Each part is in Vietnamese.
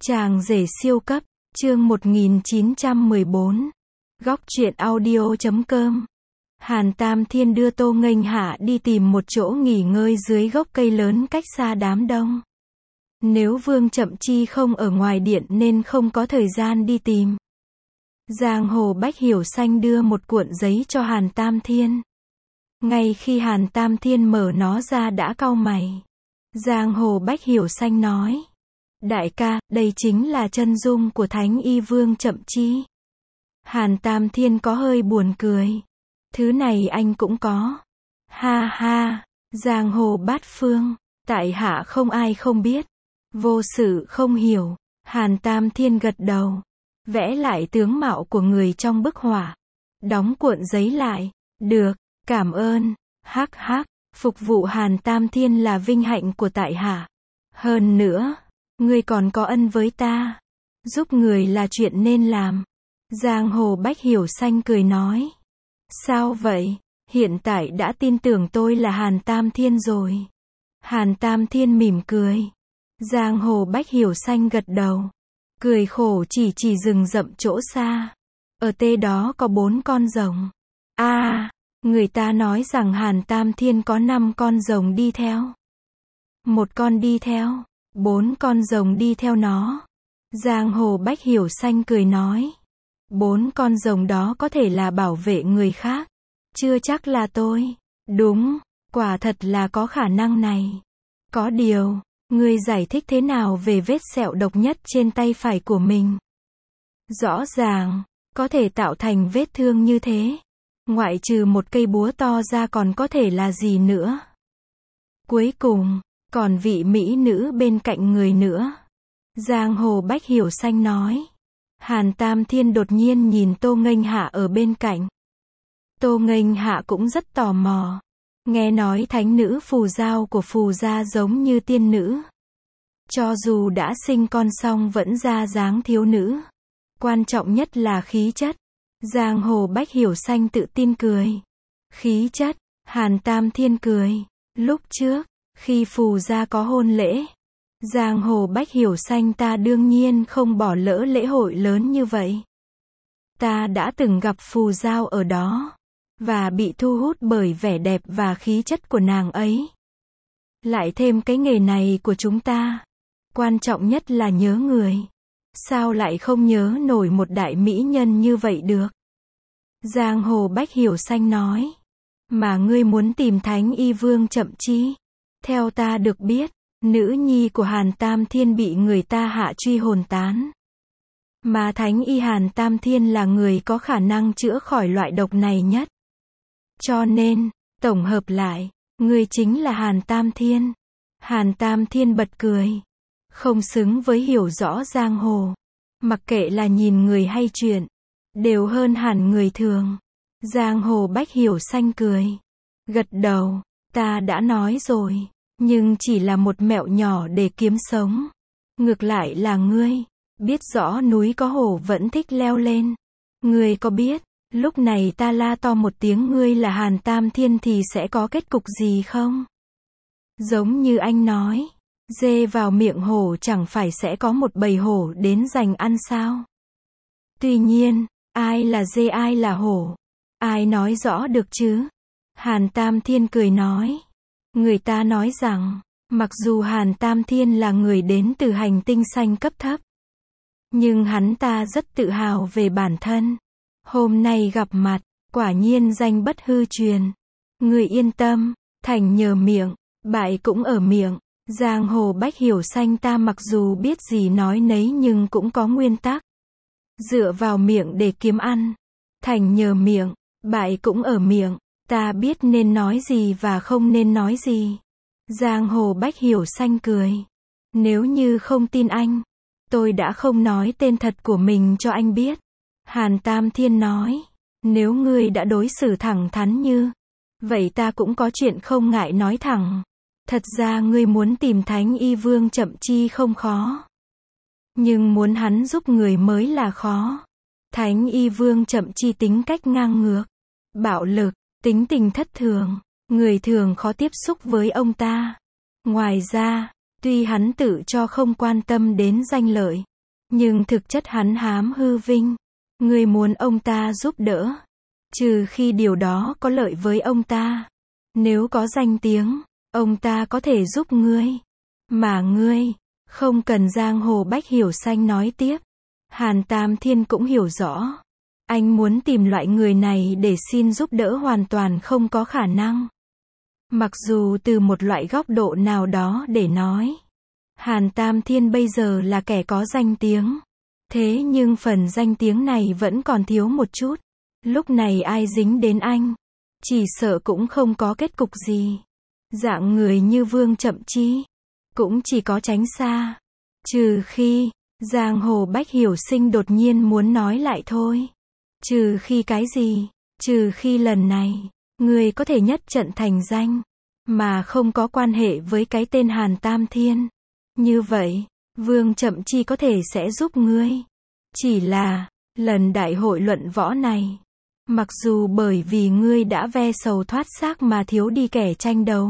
Chàng rể siêu cấp, chương 1914. Góc truyện audio.com. Hàn Tam Thiên đưa Tô Nghênh Hạ đi tìm một chỗ nghỉ ngơi dưới gốc cây lớn cách xa đám đông. Nếu Vương Chậm Chi không ở ngoài điện nên không có thời gian đi tìm. Giang Hồ Bách Hiểu Xanh đưa một cuộn giấy cho Hàn Tam Thiên. Ngay khi Hàn Tam Thiên mở nó ra đã cau mày. Giang Hồ Bách Hiểu Xanh nói: Đại ca, đây chính là chân dung của Thánh Y Vương Chậm Chi. Hàn Tam Thiên có hơi buồn cười. Thứ này anh cũng có. Ha ha, Giang Hồ Bát Phương, tại hạ không ai không biết. Vô sự không hiểu. Hàn Tam Thiên gật đầu. Vẽ lại tướng mạo của người trong bức họa. Đóng cuộn giấy lại. Được, cảm ơn. Hắc hắc, phục vụ Hàn Tam Thiên là vinh hạnh của tại hạ. Hơn nữa, ngươi còn có ân với ta. Giúp người là chuyện nên làm. Giang Hồ Bách Hiểu Xanh cười nói. Sao vậy? Hiện tại đã tin tưởng tôi là Hàn Tam Thiên rồi. Hàn Tam Thiên mỉm cười. Giang Hồ Bách Hiểu Xanh gật đầu. Cười khổ chỉ rừng rậm chỗ xa. Ở tê đó có 4 con rồng. Người ta nói rằng Hàn Tam Thiên có 5 con rồng đi theo. 1 con đi theo, 4 con rồng đi theo nó. Giang Hồ Bách Hiểu Xanh cười nói. 4 con rồng đó có thể là bảo vệ người khác. Chưa chắc là tôi. Đúng, quả thật là có khả năng này. Có điều, ngươi giải thích thế nào về vết sẹo độc nhất trên tay phải của mình? Rõ ràng, có thể tạo thành vết thương như thế. Ngoại trừ một cây búa to ra còn có thể là gì nữa? Cuối cùng, còn vị mỹ nữ bên cạnh người nữa. Giang Hồ Bách Hiểu Xanh nói. Hàn Tam Thiên đột nhiên nhìn Tô Nghênh Hạ ở bên cạnh. Tô Nghênh Hạ cũng rất tò mò. Nghe nói thánh nữ Phù Giao của Phù gia giống như tiên nữ. Cho dù đã sinh con xong vẫn ra dáng thiếu nữ. Quan trọng nhất là khí chất. Giang Hồ Bách Hiểu Xanh tự tin cười. Khí chất, Hàn Tam Thiên cười. Lúc trước, khi Phù gia có hôn lễ, Giang Hồ Bách Hiểu Xanh ta đương nhiên không bỏ lỡ lễ hội lớn như vậy. Ta đã từng gặp Phù Giao ở đó, và bị thu hút bởi vẻ đẹp và khí chất của nàng ấy. Lại thêm cái nghề này của chúng ta, quan trọng nhất là nhớ người. Sao lại không nhớ nổi một đại mỹ nhân như vậy được? Giang Hồ Bách Hiểu Xanh nói. Mà ngươi muốn tìm Thánh Y Vương Chậm Chi. Theo ta được biết, nữ nhi của Hàn Tam Thiên bị người ta hạ truy hồn tán. Mà Thánh Y Hàn Tam Thiên là người có khả năng chữa khỏi loại độc này nhất. Cho nên, tổng hợp lại, ngươi chính là Hàn Tam Thiên. Hàn Tam Thiên bật cười. Không xứng với hiểu rõ giang hồ. Mặc kệ là nhìn người hay chuyện, đều hơn hẳn người thường. Giang Hồ Bách Hiểu Xanh cười. Gật đầu. Ta đã nói rồi. Nhưng chỉ là một mẹo nhỏ để kiếm sống. Ngược lại là ngươi. Biết rõ núi có hổ vẫn thích leo lên. Ngươi có biết, lúc này ta la to một tiếng ngươi là Hàn Tam Thiên thì sẽ có kết cục gì không? Giống như anh nói. Dê vào miệng hổ chẳng phải sẽ có một bầy hổ đến giành ăn sao? Tuy nhiên, ai là dê ai là hổ? Ai nói rõ được chứ? Hàn Tam Thiên cười nói. Người ta nói rằng, mặc dù Hàn Tam Thiên là người đến từ hành tinh xanh cấp thấp, nhưng hắn ta rất tự hào về bản thân. Hôm nay gặp mặt, quả nhiên danh bất hư truyền. Người yên tâm, thành nhờ miệng, bại cũng ở miệng. Giang Hồ Bách Hiểu Xanh ta mặc dù biết gì nói nấy nhưng cũng có nguyên tắc. Dựa vào miệng để kiếm ăn. Thành nhờ miệng, bại cũng ở miệng. Ta biết nên nói gì và không nên nói gì. Giang Hồ Bách Hiểu Xanh cười. Nếu như không tin anh, tôi đã không nói tên thật của mình cho anh biết. Hàn Tam Thiên nói. Nếu ngươi đã đối xử thẳng thắn như vậy ta cũng có chuyện không ngại nói thẳng. Thật ra ngươi muốn tìm Thánh Y Vương Chậm Chi không khó. Nhưng muốn hắn giúp người mới là khó. Thánh Y Vương Chậm Chi tính cách ngang ngược, bạo lực, tính tình thất thường. Người thường khó tiếp xúc với ông ta. Ngoài ra, tuy hắn tự cho không quan tâm đến danh lợi, Nhưng thực chất hắn hám hư vinh. Ngươi muốn ông ta giúp đỡ. Trừ khi điều đó có lợi với ông ta. Nếu có danh tiếng, ông ta có thể giúp ngươi. Mà ngươi, không cần. Giang Hồ Bách Hiểu Xanh nói tiếp. Hàn Tam Thiên cũng hiểu rõ. Anh muốn tìm loại người này để xin giúp đỡ hoàn toàn không có khả năng. Mặc dù từ một loại góc độ nào đó để nói, Hàn Tam Thiên bây giờ là kẻ có danh tiếng. Thế nhưng phần danh tiếng này vẫn còn thiếu một chút. Lúc này ai dính đến anh, chỉ sợ cũng không có kết cục gì. Dạng người như Vương Chậm Chi, cũng chỉ có tránh xa. Trừ khi, Giang Hồ Bách Hiểu Sinh đột nhiên muốn nói lại thôi. Trừ khi cái gì? Trừ khi lần này, người có thể nhất trận thành danh, mà không có quan hệ với cái tên Hàn Tam Thiên. Như vậy, Vương Chậm Chi có thể sẽ giúp ngươi. Chỉ là, lần đại hội luận võ này, mặc dù bởi vì ngươi đã ve sầu thoát xác mà thiếu đi kẻ tranh đấu,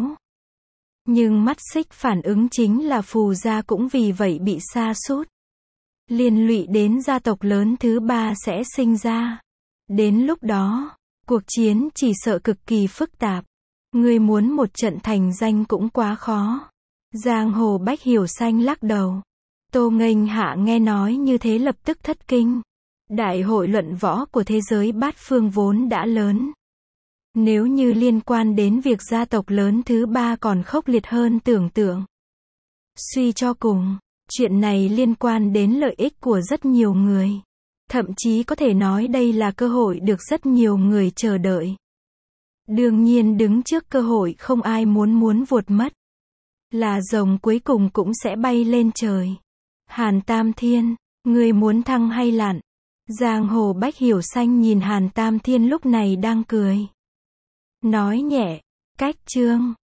nhưng mắt xích phản ứng chính là Phù gia cũng vì vậy bị sa sút. Liên lụy đến gia tộc lớn thứ ba sẽ sinh ra. Đến lúc đó, cuộc chiến chỉ sợ cực kỳ phức tạp. Ngươi muốn một trận thành danh cũng quá khó. Giang Hồ Bách Hiểu Xanh lắc đầu. Tô Nghênh Hạ nghe nói như thế lập tức thất kinh. Đại hội luận võ của thế giới bát phương vốn đã lớn. Nếu như liên quan đến việc gia tộc lớn thứ ba còn khốc liệt hơn tưởng tượng. Suy cho cùng, chuyện này liên quan đến lợi ích của rất nhiều người. Thậm chí có thể nói đây là cơ hội được rất nhiều người chờ đợi. Đương nhiên đứng trước cơ hội không ai muốn vuột mất. Là rồng cuối cùng cũng sẽ bay lên trời. Hàn Tam Thiên, ngươi muốn thăng hay lặn? Giang Hồ Bách Hiểu Xanh nhìn Hàn Tam Thiên lúc này đang cười. Nói nhẹ, cách chương.